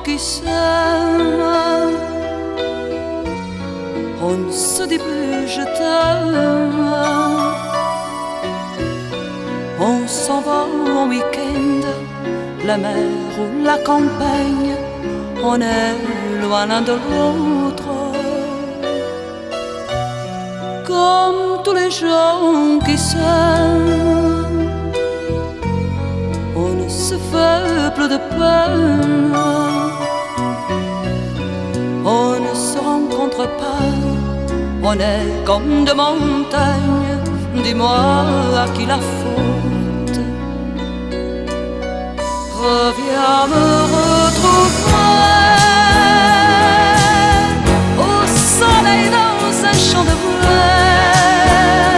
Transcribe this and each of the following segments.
qui s'aiment. On ne se dit plus je t'aime. On s'en va en week-end, la mer ou la campagne, on est loin l'un de l'autre. Comme tous les gens qui s'aiment, on ne se fait plus de peine. On ne se rencontre pas, on est comme deux montagnes. Dis-moi à qui la faute. Reviens me retrouver au soleil dans un champ de blé,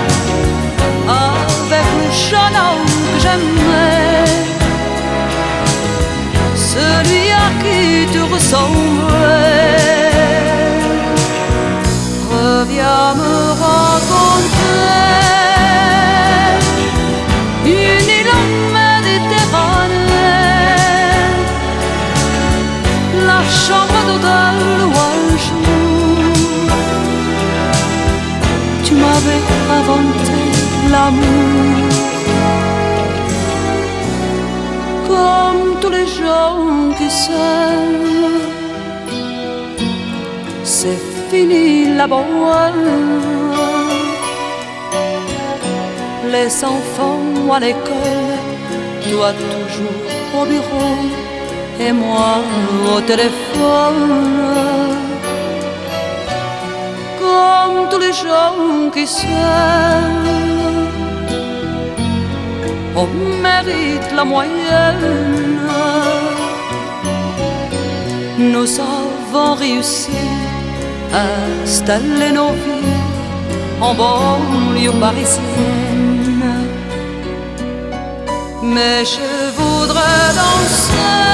avec le jeune homme que j'aimais, celui à qui tu ressemblais. Reviens me raconter une île en Méditerranée, la chambre d'hôtel où un jour tu m'avais inventé l'amour. Comme tous les gens qui s'aiment, c'est fini la bohème. Les enfants à l'école, toi toujours au bureau et moi au téléphone. Comme tous les gens qui s'aiment, on mérite la moyenne. Nous avons réussi à installer nos vies en banlieue parisienne, mais je voudrais danser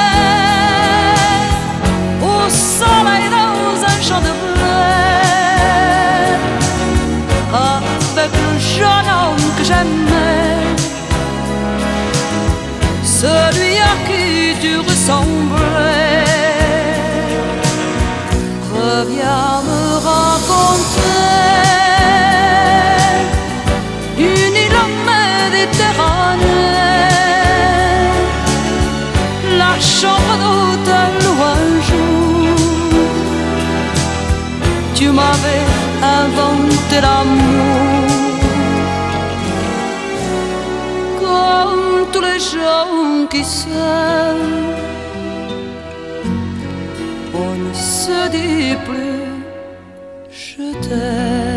au soleil dans un champ de blé, avec le jeune homme que j'aimais, celui à qui tu ressemblais. Reviens me raconter une île en Méditerranée, la chambre d'hôtel où un jour tu m'avais inventé l'amour. Comme tous les gens qui s'aiment, on ne se dit plus je t'aime.